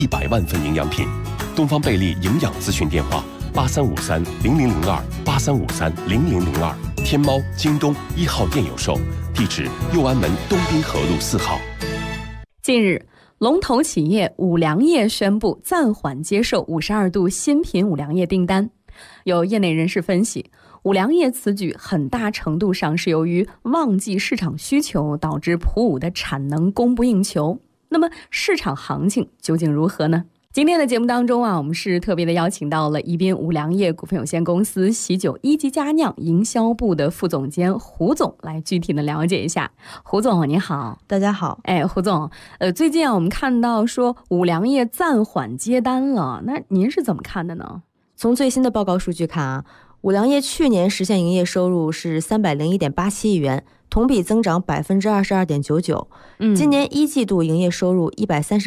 100万份营养品。东方贝利营养咨询电话83530002，83530002，天猫、京东1号店有售，地址右安门东滨河路4号。 近日，龙头企业五粮液宣布暂缓接受52度新品五粮液订单。有业内人士分析，五粮液此举很大程度上是由于旺季市场需求导致普五的产能供不应求。那么市场行情究竟如何呢？今天的节目当中我们是特别的邀请到了宜宾五粮液股份有限公司喜酒一级佳酿营销部的副总监胡总来具体的了解一下。胡总你好。 大家好。 胡总，最近我们看到说五粮液暂缓接单了，那您是怎么看的呢？ 从最新的报告数据看啊，五粮液去年实现营业收入是301.87亿元，同比增长22.99%。今年一季度营业收入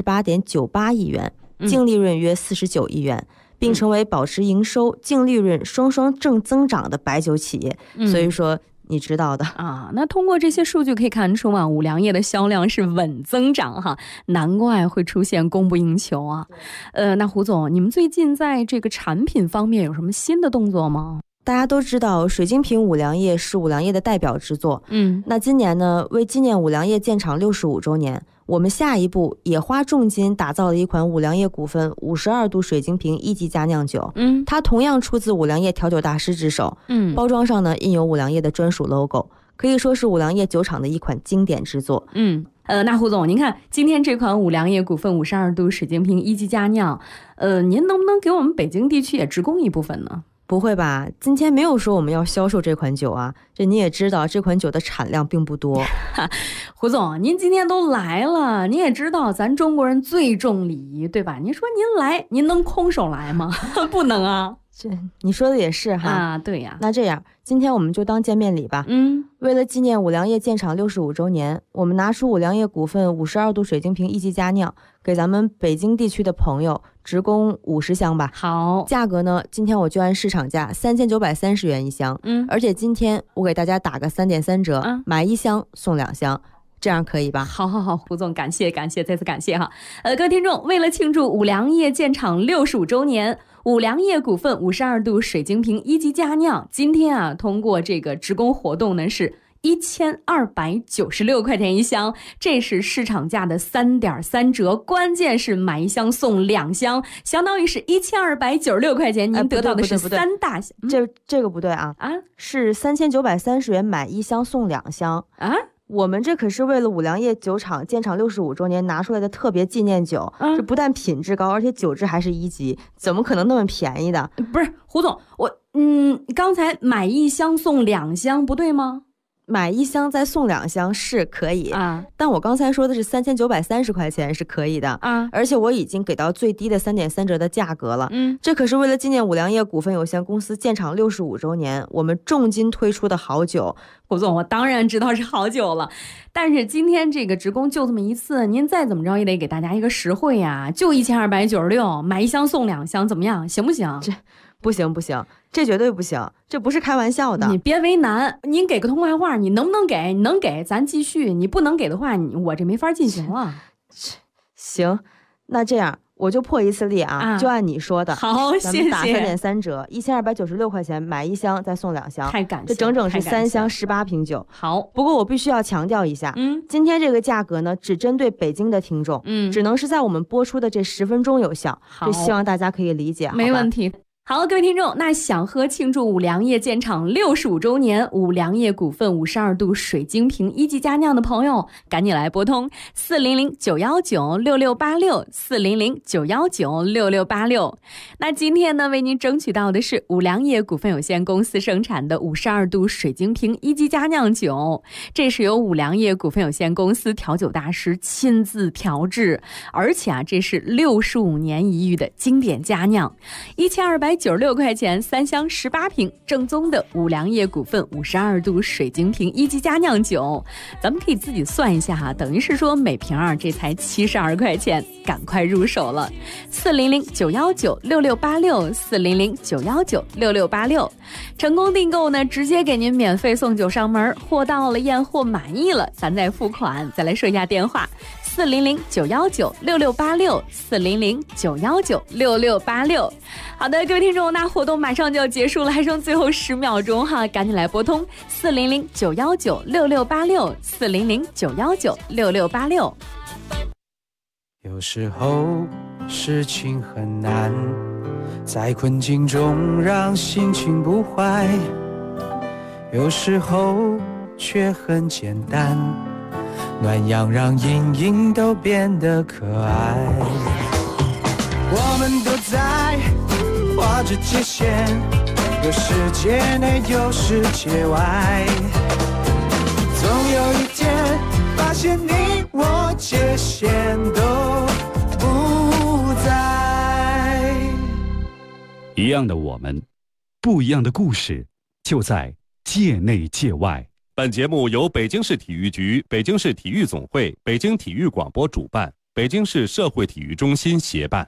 138.98亿元，净利润约49亿元，并成为保持营收、净利润双双正增长的白酒企业。所以说你知道的啊。那通过这些数据可以看出五粮液的销量是稳增长哈，难怪会出现供不应求啊。那胡总，你们最近在这个产品方面有什么新的动作吗？ 大家都知道水晶瓶五粮液是五粮液的代表之作。那今年呢，为纪念五粮液建厂65周年，我们下一步也花重金打造了一款五粮液股份52度水晶瓶一级佳酿酒。它同样出自五粮液调酒大师之手。包装上呢印有五粮液的专属 logo， 可以说是五粮液酒厂的一款经典之作。 那胡总，您看今天这款五粮液股份52度水晶瓶一级佳酿，您能不能给我们北京地区也直供一部分呢？ 不会吧，今天没有说我们要销售这款酒啊，这你也知道这款酒的产量并不多。 胡总，您今天都来了，你也知道咱中国人最重礼仪，对吧？您说您来，您能空手来吗？不能啊。 这你说的也是哈。 啊，对呀。 那这样今天我们就当见面礼吧。为了纪念五粮液建厂65周年，我们拿出五粮液股份52度水晶瓶一级佳酿，给咱们北京地区的朋友直供50箱吧。 好， 价格呢，今天我就按市场价3930元一箱。而且今天我给大家打个3.3折，买一箱送2箱。这样可以吧？ 好，胡总，感谢，再次感谢哈。各位听众，为了庆祝五粮液建厂65周年，五粮液股份52度水晶瓶一级佳酿今天通过这个直供活动呢是1296块钱一箱，这是市场价的3.3折，关键是买一箱送2箱，相当于是1296块钱，您得到的是3大箱。 这个不对啊，是3930元买一箱送2箱啊。我们这可是为了五粮液酒厂建厂65周年拿出来的特别纪念酒，这不但品质高，而且酒质还是1级，怎么可能那么便宜的？ 不是胡总，刚才买一箱送2箱不对吗？ 买一箱再送2箱是可以但我刚才说的是3930块钱是可以的而且我已经给到最低的3.3折的价格了。这可是为了纪念五粮液股份有限公司建厂65周年，我们重金推出的好酒。 胡总，我当然知道是好酒了，但是今天这个直供就这么一次，您再怎么着也得给大家一个实惠呀，就1296，买一箱送2箱，怎么样？行不行？ 这不行，这绝对不行，这不是开玩笑的。 你别为难，您给个痛快话，你能不能给？你能给咱继续，你不能给的话，我这没法进行了。 行，那这样我就破一次例就按你说的。 好，谢谢。 咱们打3.3折，1296块钱买一箱再送2箱， 太感谢了， 这整整是3箱18瓶酒。 好， 不过我必须要强调一下，今天这个价格呢，只针对北京的听众，只能是在我们播出的这10分钟有效，这希望大家可以理解。 没问题。好，各位听众，那想喝庆祝五粮液建厂65周年五粮液股份52度水晶瓶一级佳酿的朋友，赶紧来拨通400-919-6686，400-919-6686。那今天呢，为您争取到的是五粮液股份有限公司生产的52度水晶瓶一级佳酿酒，这是由五粮液股份有限公司调酒大师亲自调制，而且这是65年一遇的经典佳酿，1296块钱3箱18瓶，正宗的五粮液股份52度水晶瓶一级佳酿酒，咱们可以自己算一下等于是说每瓶这才72块钱，赶快入手了。400-919-6686，400-919-6686，成功订购呢，直接给您免费送酒上门，货到了验货满意了，咱再付款。再来说一下电话 ，400-919-6686，400-919-6686。好的，各位听众，那活动马上就要结束了，还剩最后10秒钟哈，赶紧来拨通400-919-6686，400-919-6686。 有时候事情很难，在困境中让心情不坏，有时候却很简单，暖阳让阴影都变得可爱。我们都在画着界限，有世界内有世界外，总有一天发现你我界限都不在。 一样的我们，不一样的故事，就在界内界外。 本节目由北京市体育局、北京市体育总会、北京体育广播主办，北京市社会体育中心协办。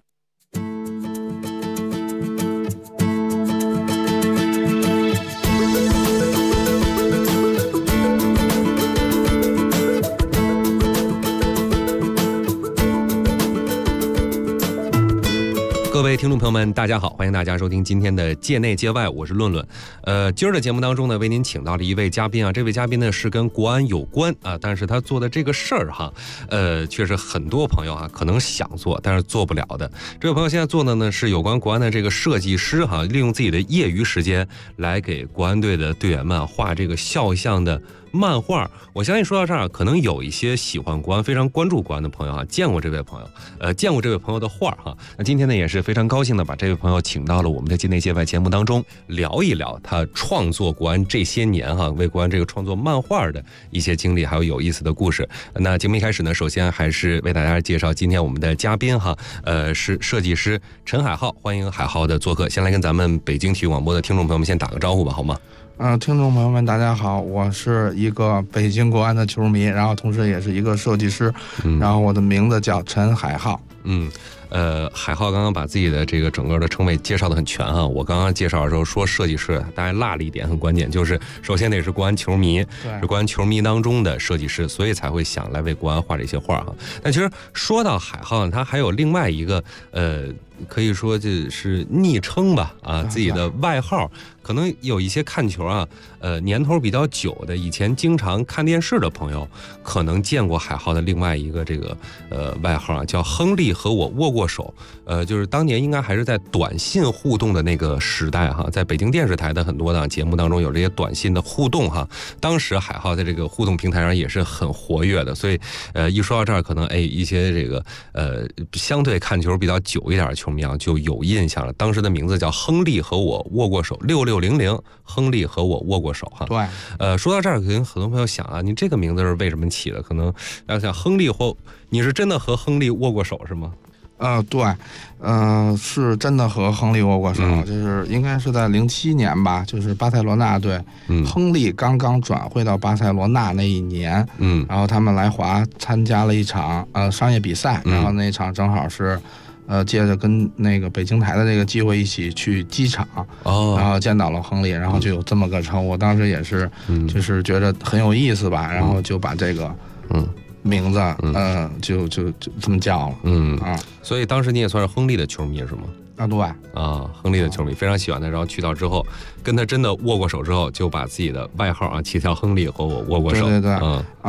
各位听众朋友们，大家好，欢迎大家收听今天的界内界外，我是论论。今儿的节目当中呢，为您请到了一位嘉宾啊，这位嘉宾呢是跟国安有关啊，但是他做的这个事儿哈，确实很多朋友啊可能想做，但是做不了的。这位朋友现在做的呢是有关国安的这个设计师哈，利用自己的业余时间来给国安队的队员们画这个肖像的漫画。我相信说到这儿，可能有一些喜欢国安、非常关注国安的朋友啊，见过这位朋友，见过这位朋友的画哈。那今天呢，也是非常高兴的把这位朋友请到了我们的界内界外节目当中，聊一聊他创作国安这些年哈，为国安这个创作漫画的一些经历，还有有意思的故事。那节目一开始呢，首先还是为大家介绍今天我们的嘉宾哈，是设计师陈海浩，欢迎海浩的做客。先来跟咱们北京体育广播的听众朋友们先打个招呼吧，好吗？ 听众朋友们大家好，我是一个北京国安的球迷，然后同时也是一个设计师，然后我的名字叫陈海浩。 海浩刚刚把自己的这个整个的称谓介绍的很全啊。我刚刚介绍的时候说设计师，大家落了一点很关键，就是首先得是国安球迷，是国安球迷当中的设计师，所以才会想来为国安画这些画啊。但其实说到海浩，他还有另外一个可以说这是昵称吧啊，自己的外号。可能有一些看球啊，年头比较久的，以前经常看电视的朋友，可能见过海浩的另外一个这个外号啊，叫亨利和我握过手。就是当年应该还是在短信互动的那个时代哈，在北京电视台的很多档节目当中有这些短信的互动哈。当时海浩在这个互动平台上也是很活跃的，所以一说到这儿，可能一些这个相对看球比较久一点的球迷啊就有印象了。当时的名字叫亨利和我握过手，6600，亨利和我握过手哈。 对， 说到这儿，可能很多朋友想啊，你这个名字是为什么起的？可能要想亨利或你是真的和亨利握过手是吗？ 对，是真的和亨利握过手，就是应该是在07年吧，就是巴塞罗那队，亨利刚刚转会到巴塞罗那那一年，然后他们来华参加了一场商业比赛，然后那场正好是。借着跟那个北京台的这个机会一起去机场，然后见到了亨利，然后就有这么个称呼。当时也是，就是觉得很有意思吧，然后就把这个名字，就这么叫了。 所以当时你也算是亨利的球迷是吗？ 对亨利的球迷非常喜欢他，然后去到之后跟他真的握过手之后，就把自己的外号啊起叫亨利和我握过手。 对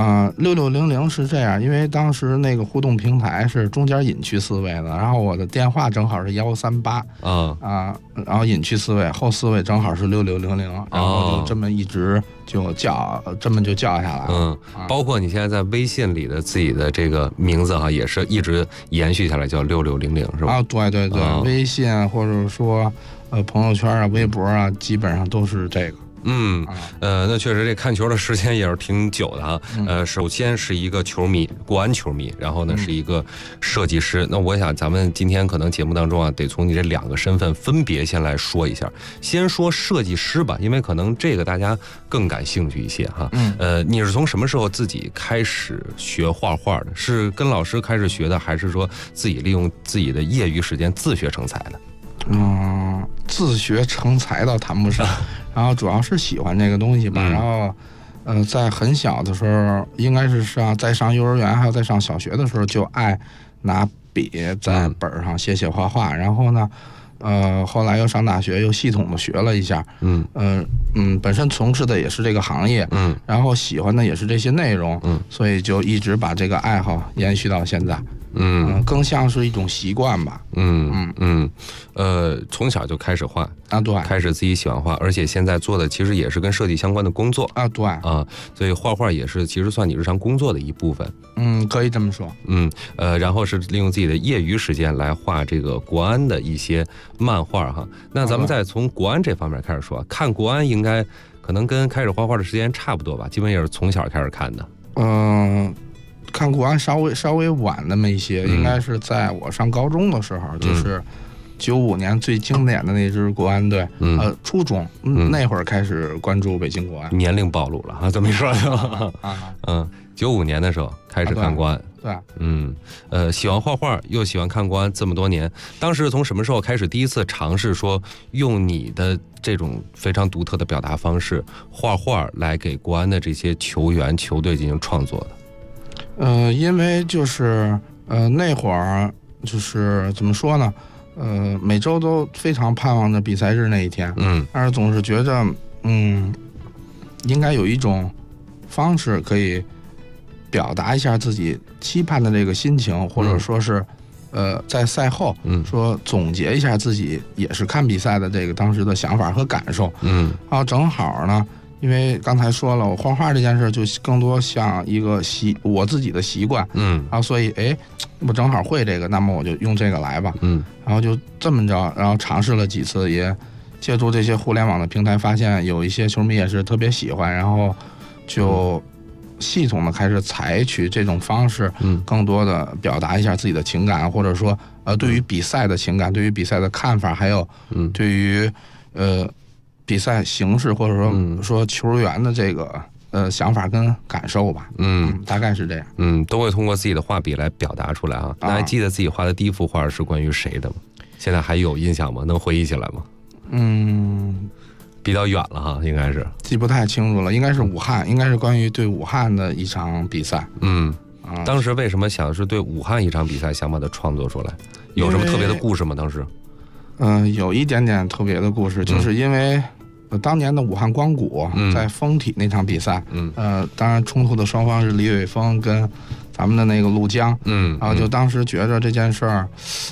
，6600是这样，因为当时那个互动平台是中间隐区4位的，然后我的电话正好是138，然后隐区4位，后4位正好是6600，然后就这么一直就叫下来了。 包括你现在在微信里的自己的这个名字哈，也是一直延续下来叫6600是吧？ 对，微信或者说朋友圈啊、微博啊，基本上都是这个。 那确实这看球的时间也是挺久的啊。首先是一个球迷，国安球迷，然后呢是一个设计师。那我想咱们今天可能节目当中啊，得从你这2个身份分别先来说一下。先说设计师吧，因为可能这个大家更感兴趣一些哈。你是从什么时候自己开始学画画的？是跟老师开始学的，还是说自己利用自己的业余时间自学成才的？ 自学成才倒谈不上，然后主要是喜欢这个东西吧，然后在很小的时候，应该是在上幼儿园还有在上小学的时候，就爱拿笔在本上写画画，然后呢，后来又上大学，又系统的学了一下，本身从事的也是这个行业，然后喜欢的也是这些内容，所以就一直把这个爱好延续到现在。更像是一种习惯吧。 从小就开始画啊，对， 开始自己喜欢画，而且现在做的其实也是跟设计相关的工作啊，对啊， 所以画画也是其实算你日常工作的一部分。 可以这么说。 然后是利用自己的业余时间来画这个国安的一些漫画哈。那咱们再从国安这方面开始说，看国安应该可能跟开始画画的时间差不多吧，基本也是从小开始看的。 看国安稍微晚那么一些，应该是在我上高中的时候，就是95年最经典的那支国安队，初中那会儿开始关注北京国安。 年龄暴露了啊，这么一说就95年的时候开始看国安。 对， 喜欢画画又喜欢看国安这么多年，当时从什么时候开始第一次尝试说用你的这种非常独特的表达方式画画来给国安的这些球员球队进行创作的？ 因为就是那会儿就是怎么说呢，每周都非常盼望着比赛日那一天，但是总是觉着应该有一种方式可以表达一下自己期盼的这个心情，或者说是在赛后说总结一下自己也是看比赛的这个当时的想法和感受。然后正好呢，因为刚才说了，我画画这件事就更多像一个我自己的习惯，然后所以我正好会这个，那么我就用这个来吧，然后就这么着，然后尝试了几次，也借助这些互联网的平台，发现有一些球迷也是特别喜欢，然后就系统的开始采取这种方式，更多的表达一下自己的情感，或者说对于比赛的情感，对于比赛的看法，还有对于比赛形式，或者说球员的这个想法跟感受吧。大概是这样。 都会通过自己的画笔来表达出来啊。那还记得自己画的第一幅画是关于谁的吗？现在还有印象吗？能回忆起来吗？比较远了哈，应该是记不太清楚了，应该是武汉，应该是关于对武汉的一场比赛。 当时为什么想是对武汉一场比赛想把它创作出来？有什么特别的故事吗？当时？ 有一点点特别的故事，就是因为当年的武汉光谷在丰体那场比赛，当然冲突的双方是李玮峰跟咱们的那个陆江，然后就当时觉着这件事儿，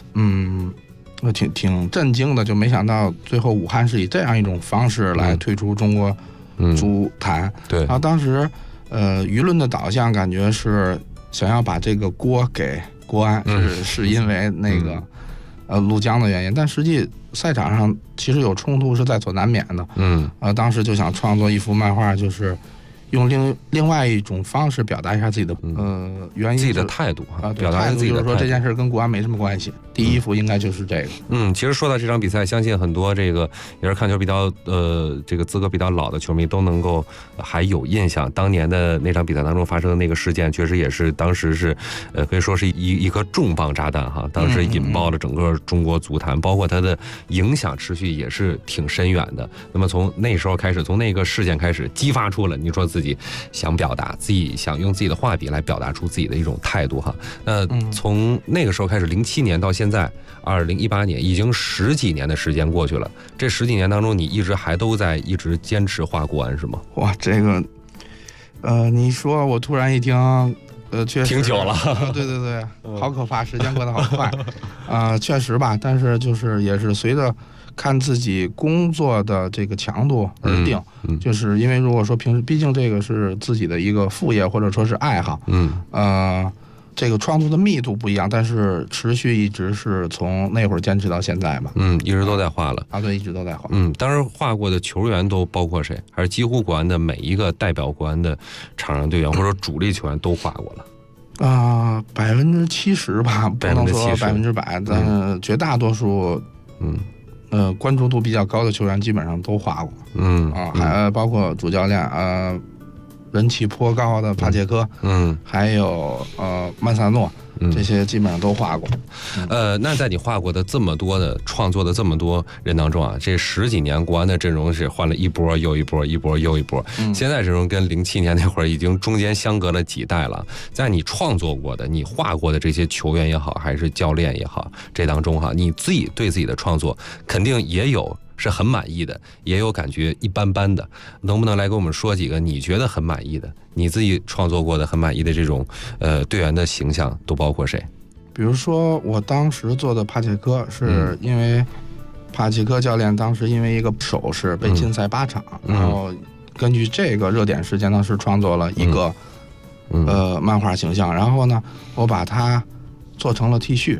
挺震惊的，就没想到最后武汉是以这样一种方式来退出中国足坛。 对， 然后当时舆论的导向感觉是想要把这个锅给国安，是因为那个陆江的原因，但实际赛场上其实有冲突是在所难免的。当时就想创作一幅漫画，就是用另外一种方式表达一下自己的原因， 自己的态度啊，表达自己的态度， 就是说这件事跟国安没什么关系。第一幅应该就是这个。 其实说到这场比赛，相信很多这个也是看球比较这个资格比较老的球迷都能够还有印象。当年的那场比赛当中发生的那个事件，确实也是当时是可以说是一颗重磅炸弹哈，当时引爆了整个中国足坛，包括它的影响持续也是挺深远的。那么从那时候开始，从那个事件开始，激发出了你说自己想表达，自己想用自己的画笔来表达出自己的一种态度哈。那从那个时候开始，07年到现在2018年，已经10几年的时间过去了。这10几年当中，你一直在坚持画国安是吗？ 哇，这个你说我突然一听，确实挺久了。 对，好可怕，时间过得好快。确实吧，但是就是也是随着看自己工作的这个强度而定，就是因为如果说平时，毕竟这个是自己的一个副业或者说是爱好，这个创作的密度不一样，但是持续一直是从那会儿坚持到现在吧。 一直都在画了啊，对，一直都在画。 当时画过的球员都包括谁？还是几乎国安的每一个代表国安的场上队员或者主力球员都画过了 ？70%吧，不能说100%，但绝大多数，关注度比较高的球员基本上都画过。还包括主教练人气颇高的帕切科，还有曼萨诺， 这些基本上都画过。 那在你画过的这么多的创作的这么多人当中啊，这10几年国安的阵容是换了一波又一波，一波又一波。现在阵容跟07年那会儿已经中间相隔了几代了。在你创作过的、你画过的这些球员也好，还是教练也好，这当中哈，你自己对自己的创作肯定也有是很满意的，也有感觉一般般的。能不能来给我们说几个你觉得很满意的，你自己创作过的很满意的这种队员的形象都包括谁？ 比如说我当时做的帕切科，是因为帕切科教练当时因为一个手势被禁赛8场，然后根据这个热点事件，当时创作了一个漫画形象，然后呢，我把它做成了 T 恤，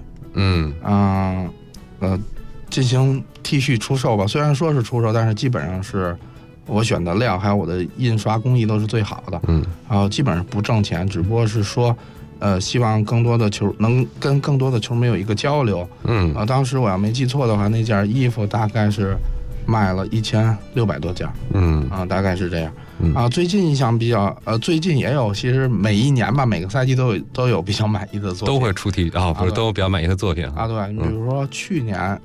进行 T 恤出售吧。虽然说是出售，但是基本上是我选的料还有我的印刷工艺都是最好的，然后基本上不挣钱，只不过是说希望更多的能跟更多的球迷有一个交流。当时我要没记错的话，那件衣服大概是卖了1600多件，大概是这样。最近印象比较最近也有，其实每一年吧，每个赛季都有比较满意的作品， 都会出题不是都有比较满意的作品对，你比如说去年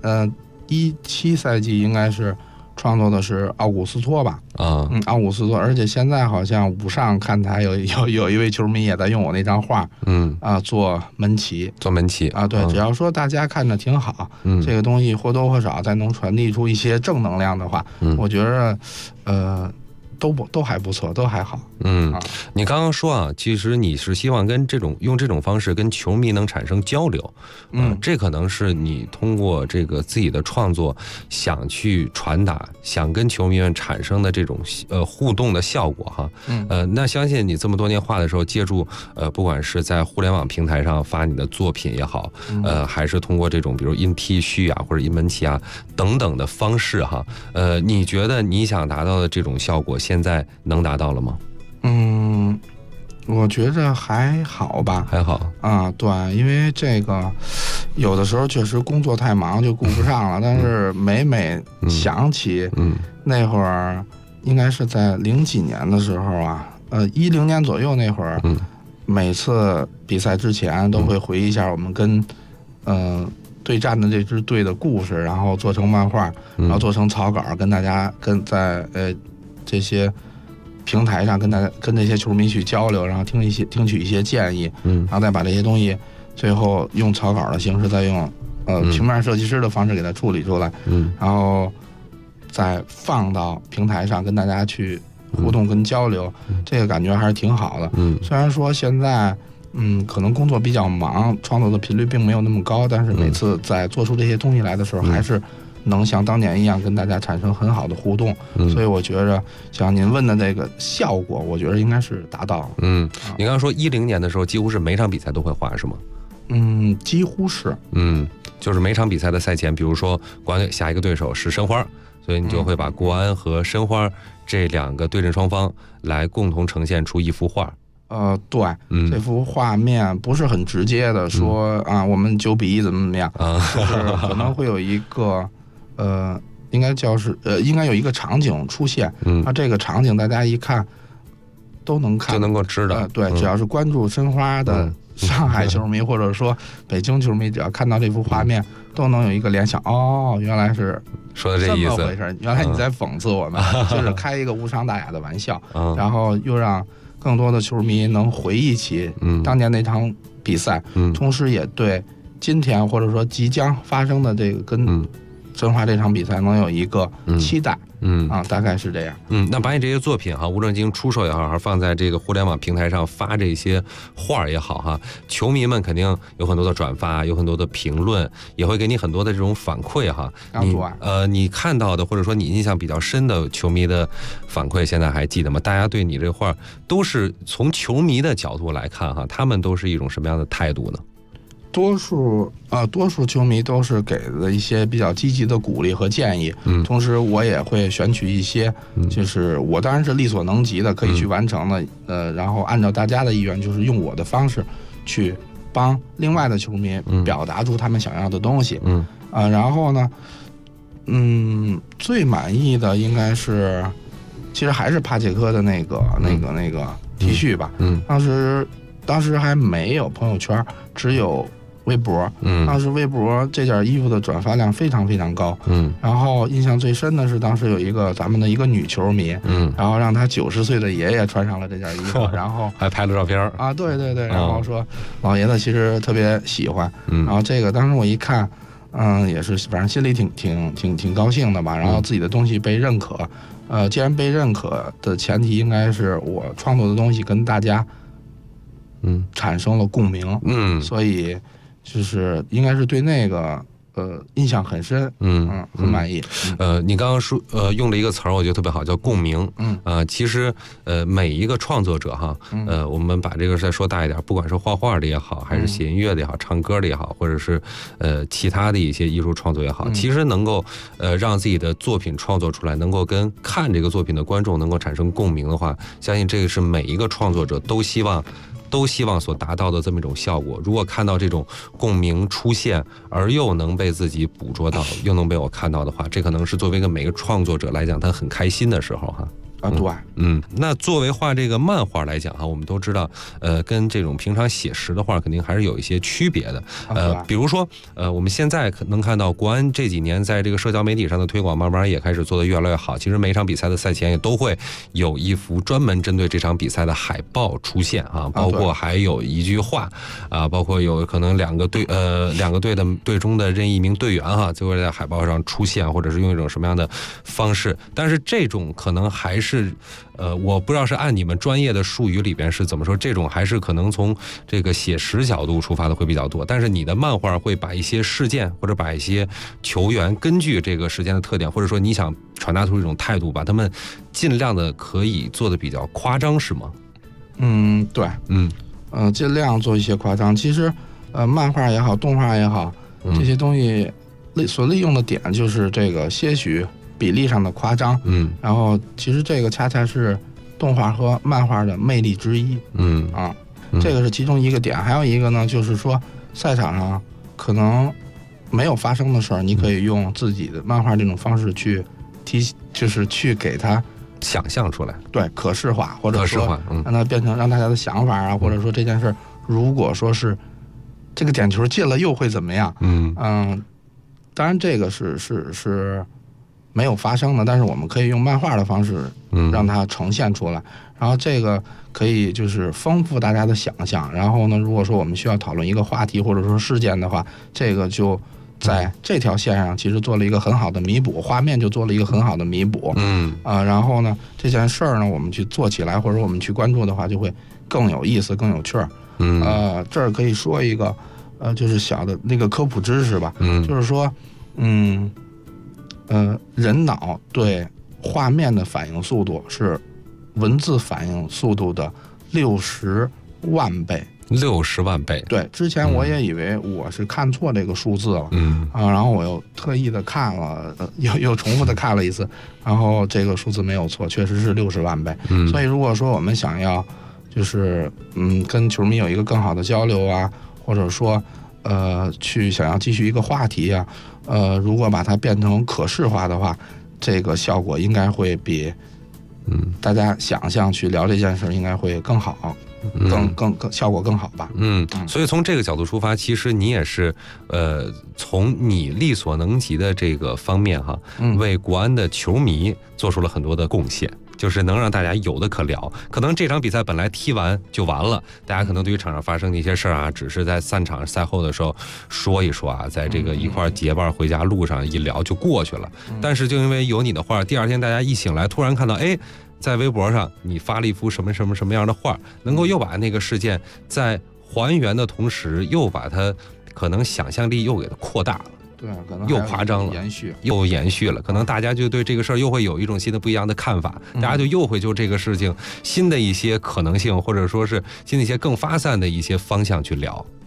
17赛季应该是创作的是奥古斯托吧，奥古斯托，而且现在好像五上看台有一位球迷也在用我那张画，做门旗对，只要说大家看着挺好，这个东西或多或少再能传递出一些正能量的话，我觉得都还不错，都还好。 你刚刚说啊，其实你是希望用这种方式跟球迷能产生交流，这可能是你通过这个自己的创作想去传达，想跟球迷们产生的这种互动的效果哈。那相信你这么多年画的时候，借助不管是在互联网平台上发你的作品也好，还是通过这种比如印 T 恤啊或者印门旗啊等等的方式哈，你觉得你想达到的这种效果现在能达到了吗？ 我觉得还好吧， 还好对，因为这个有的时候确实工作太忙就顾不上了，但是每想起那会儿，应该是在00几年的时候啊，10年左右那会儿，每次比赛之前都会回忆一下我们跟对战的这支队的故事，然后做成漫画，然后做成草稿，跟大家在这些平台上跟这些球迷去交流，然后听取一些建议，然后再把这些东西最后用草稿的形式，再用平面设计师的方式给它处理出来，然后再放到平台上跟大家去互动跟交流，这个感觉还是挺好的。虽然说现在可能工作比较忙，创作的频率并没有那么高，但是每次在做出这些东西来的时候，还是能像当年一样跟大家产生很好的互动，所以我觉着像您问的这个效果，我觉得应该是达到了。 你刚刚说10年的时候几乎是每场比赛都会画是吗？ 几乎是。 就是每场比赛的赛前，比如说国安队下一个对手是申花，所以你就会把国安和申花这2个对阵双方来共同呈现出一幅画。 对，这幅画面不是很直接的说我们9-1怎么样，就是可能会有一个应该有一个场景出现，这个场景大家一看都能看， 就能够知道。 对，只要是关注申花的上海球迷或者说北京球迷，只要看到这幅画面，都能有一个联想，原来是说的这意思， 这么回事，原来你在讽刺我们，就是开一个无伤大雅的玩笑，然后又让更多的球迷能回忆起当年那场比赛，同时也对今天或者说即将发生的这个跟申花这场比赛能有一个期待，大概是这样。 那把你这些作品哈，无论进行出售也好，还是放在这个互联网平台上发这些画也好哈，球迷们肯定有很多的转发，有很多的评论，也会给你很多的这种反馈哈。你看到的或者说你印象比较深的球迷的反馈，现在还记得吗？大家对你这画都是从球迷的角度来看哈，他们都是一种什么样的态度呢？ 多数球迷都是给了一些比较积极的鼓励和建议，同时我也会选取一些，就是我当然是力所能及的可以去完成的，然后按照大家的意愿，就是用我的方式去帮另外的球迷表达出他们想要的东西，然后呢，最满意的应该是，其实还是帕切科的那个 T 恤吧， 当时还没有朋友圈，只有微博。当时微博这件衣服的转发量非常非常高。然后印象最深的是当时有一个咱们的一个女球迷，然后让她90岁的爷爷穿上了这件衣服，然后还拍了照片啊，对，然后说老爷子其实特别喜欢。然后这个当时我一看，也是反正心里挺高兴的吧。然后自己的东西被认可，既然被认可的前提应该是我创作的东西跟大家产生了共鸣。所以就是应该是对那个印象很深，很满意。 你刚刚说用了一个词儿，我觉得特别好，叫共鸣。其实每一个创作者哈，我们把这个再说大一点，不管是画画的也好，还是写音乐的也好，唱歌的也好，或者是其他的一些艺术创作也好，其实能够让自己的作品创作出来，能够跟看这个作品的观众能够产生共鸣的话，相信这个是每一个创作者都希望所达到的这么一种效果。如果看到这种共鸣出现，而又能被自己捕捉到，又能被我看到的话，这可能是作为每个创作者来讲，他很开心的时候哈。 对， 那作为画这个漫画来讲哈，我们都知道，跟这种平常写实的画肯定还是有一些区别的。比如说，我们现在能看到国安这几年在这个社交媒体上的推广，慢慢也开始做得越来越好。其实每场比赛的赛前也都会有一幅专门针对这场比赛的海报出现啊，包括还有一句话啊，包括有可能两个队的队中的任意一名队员哈，就会在海报上出现，或者是用一种什么样的方式。但是这种可能还是我不知道是按你们专业的术语里边是怎么说，这种还是可能从这个写实角度出发的会比较多。但是你的漫画会把一些事件或者把一些球员根据这个时间的特点，或者说你想传达出一种态度，把他们尽量的可以做的比较夸张，是吗？ 对，尽量做一些夸张。其实漫画也好，动画也好，这些东西所利用的点就是这个些许比例上的夸张，然后其实这个恰恰是动画和漫画的魅力之一，这个是其中一个点。还有一个呢，就是说赛场上可能没有发生的事儿，你可以用自己的漫画这种方式去就是去给它想象出来， 对，可视化，或者说让它变成让大家的想法啊，或者说这件事如果说是这个点球进了又会怎么样？当然这个是没有发生的，但是我们可以用漫画的方式让它呈现出来，然后这个可以就是丰富大家的想象。然后呢，如果说我们需要讨论一个话题或者说事件的话，这个就在这条线上其实做了一个很好的弥补，画面就做了一个很好的弥补。然后呢，这件事儿呢，我们去做起来或者我们去关注的话，就会更有意思，更有趣儿。这儿可以说一个就是小的那个科普知识吧，就是说人脑对画面的反应速度是文字反应速度的60万倍。 60万倍。 对，之前我也以为我是看错这个数字了，然后我又特意的看了，又重复的看了一次，然后这个数字没有错，确实是60万倍。所以如果说我们想要就是跟球迷有一个更好的交流啊，或者说去想要继续一个话题啊，如果把它变成可视化的话，这个效果应该会比大家想象去聊这件事应该会更好，更效果更好吧。 所以从这个角度出发，其实你也是从你力所能及的这个方面哈，为国安的球迷做出了很多的贡献。就是能让大家有的可聊。可能这场比赛本来踢完就完了，大家可能对于场上发生的一些事儿啊，只是在散场赛后的时候说一说啊，在这个一块结伴回家路上一聊就过去了。但是就因为有你的画，第二天大家一醒来突然看到，在微博上你发了一幅什么样的画，能够又把那个事件在还原的同时，又把它可能想象力又给它扩大了。 对，可能又夸张了，又延续了，可能大家就对这个事儿又会有一种新的不一样的看法，大家就又会就这个事情新的一些可能性，或者说是新的一些更发散的一些方向去聊。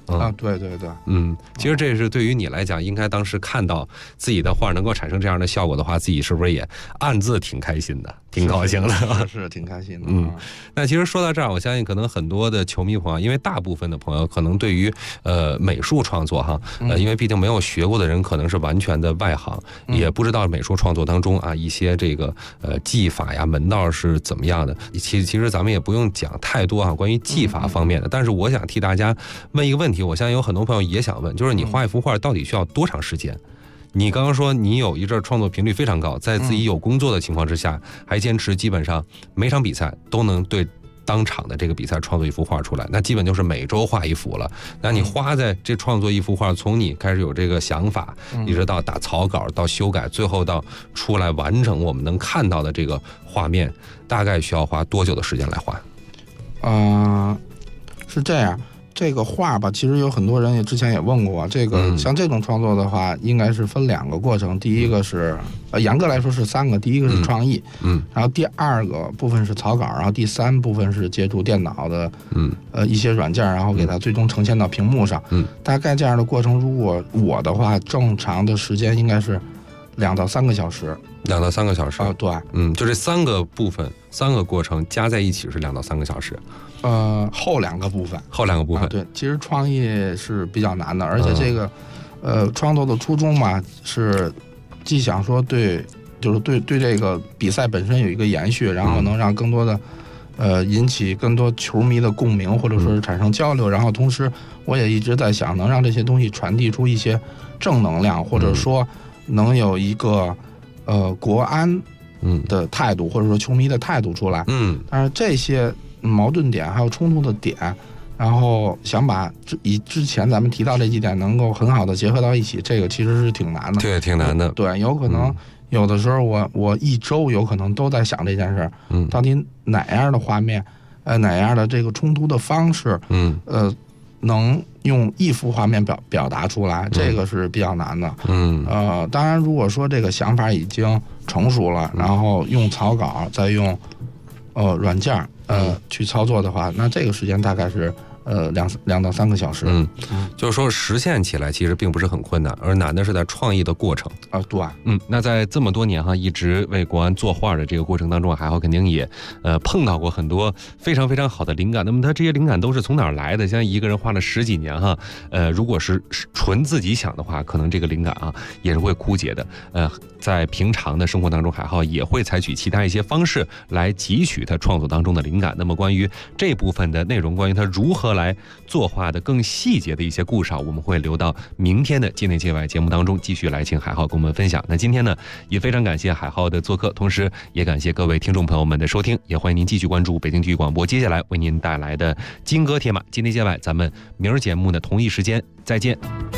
对对对， 其实这是对于你来讲，应该当时看到自己的画能够产生这样的效果的话，自己是不是也暗自挺开心的，挺高兴的？ 是挺开心的。 那其实说到这儿，我相信可能很多的球迷朋友，因为大部分的朋友可能对于美术创作哈，因为毕竟没有学过的人可能是完全的外行，也不知道美术创作当中啊一些这个技法呀门道是怎么样的。其实咱们也不用讲太多啊关于技法方面的，但是我想替大家问一个问题，我相信有很多朋友也想问，就是你画一幅画到底需要多长时间？你刚刚说你有一阵创作频率非常高，在自己有工作的情况之下，还坚持基本上每场比赛都能对当场的这个比赛创作一幅画出来，那基本就是每周画一幅了。那你花在这创作一幅画，从你开始有这个想法，一直到打草稿，到修改，最后到出来完成我们能看到的这个画面，大概需要花多久的时间来画？ 是这样。这个画吧，其实有很多人也之前也问过我，这个像这种创作的话，应该是分2个过程。第一个是严格来说是3个，第一个是创意，然后第2个部分是草稿，然后第3部分是借助电脑的一些软件，然后给它最终呈现到屏幕上。大概这样的过程，如果我的话，正常的时间应该是2到3个小时。 2到3个小时对， 就这3个部分3个过程加在一起是2到3个小时。 后2个部分，对，其实创意是比较难的，而且这个创作的初衷嘛，是既想说就是对这个比赛本身有一个延续，然后能让更多的引起更多球迷的共鸣，或者说是产生交流，然后同时我也一直在想，能让这些东西传递出一些正能量，或者说能有一个国安的态度，或者说球迷的态度出来。但是这些矛盾点还有冲突的点，然后想把之前咱们提到这几点能够很好的结合到一起，这个其实是挺难的。 对，挺难的。 对，有可能有的时候我一周有可能都在想这件事，到底哪样的画面，哪样的这个冲突的方式，能用一幅画面表达出来，这个是比较难的。当然，如果说这个想法已经成熟了，然后用草稿，再用软件去操作的话，那这个时间大概是2到3个小时。 就是说实现起来其实并不是很困难，而难的是在创意的过程。 对。 那在这么多年哈，一直为国安作画的这个过程当中，海浩肯定也碰到过很多非常非常好的灵感。那么他这些灵感都是从哪儿来的？像一个人画了10几年哈，如果是纯自己想的话，可能这个灵感啊也是会枯竭的。在平常的生活当中，海浩也会采取其他一些方式来汲取他创作当中的灵感。那么关于这部分的内容，关于他如何来作画的更细节的一些故事，我们会留到明天的界内界外节目当中继续来请海浩跟我们分享。那今天呢，也非常感谢海浩的做客，同时也感谢各位听众朋友们的收听，也欢迎您继续关注北京体育广播接下来为您带来的金戈铁马界内界外，咱们明儿节目的同一时间再见。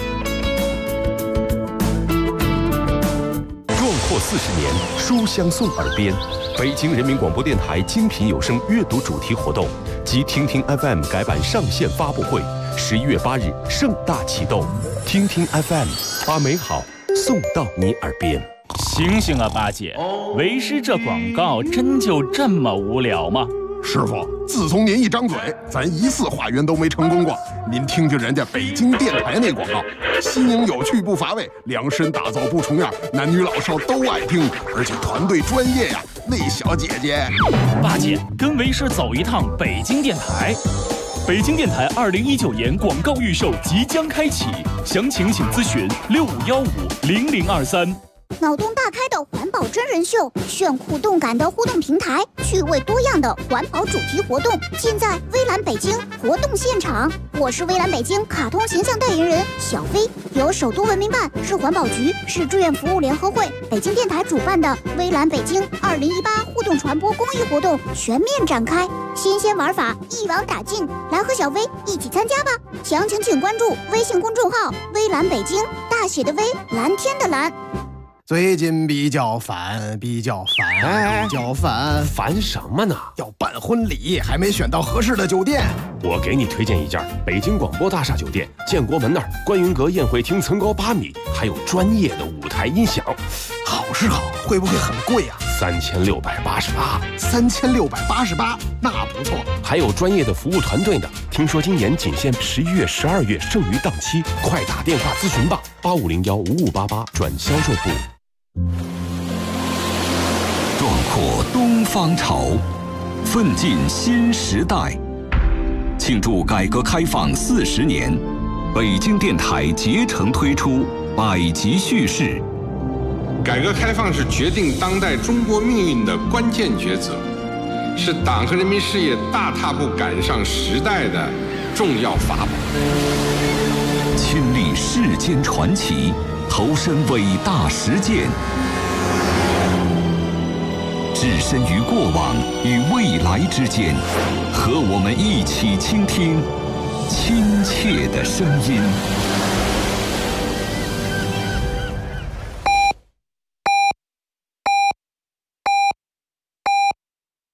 过40年，书香送耳边。北京人民广播电台精品有声阅读主题活动及听听 FM 改版上线发布会，11月8日盛大启动。听听 FM， 把美好送到你耳边。 醒醒啊，八姐，为师这广告真就这么无聊吗？ 师傅，自从您一张嘴，咱1次化缘都没成功过。您听听人家北京电台那广告，新颖有趣不乏味，量身打造不重样，男女老少都爱听，而且团队专业呀。那小姐姐， 八姐跟为师走一趟北京电台。北京电台2019年广告预售即将开启，详情请咨询65150023。 脑洞大开的环保真人秀，炫酷动感的互动平台，趣味多样的环保主题活动，尽在微蓝北京活动现场。我是微蓝北京卡通形象代言人小飞，由首都文明办、市环保局、市志愿服务联合会、北京电台主办的微蓝北京2018互动传播公益活动全面展开，新鲜玩法一网打尽，来和小飞一起参加吧！详情请关注微信公众号微蓝北京，大写的微，蓝天的蓝。 最近比较烦， 烦什么呢？ 要办婚礼，还没选到合适的酒店。 我给你推荐一家北京广播大厦酒店，建国门那儿观云阁宴会厅层高8米，还有专业的舞台音响。 好是好，会不会很贵啊？ 3688，那不错。 还有专业的服务团队呢。听说今年仅限11月、12月剩余档期，快打电话咨询吧，85015588转销售部。 壮阔东方潮，奋进新时代。庆祝改革开放40年，北京电台竭诚推出百集叙事。 改革开放是决定当代中国命运的关键抉择，是党和人民事业大踏步赶上时代的重要法宝。 亲历世间传奇，投身伟大实践，置身于过往与未来之间，和我们一起倾听亲切的声音。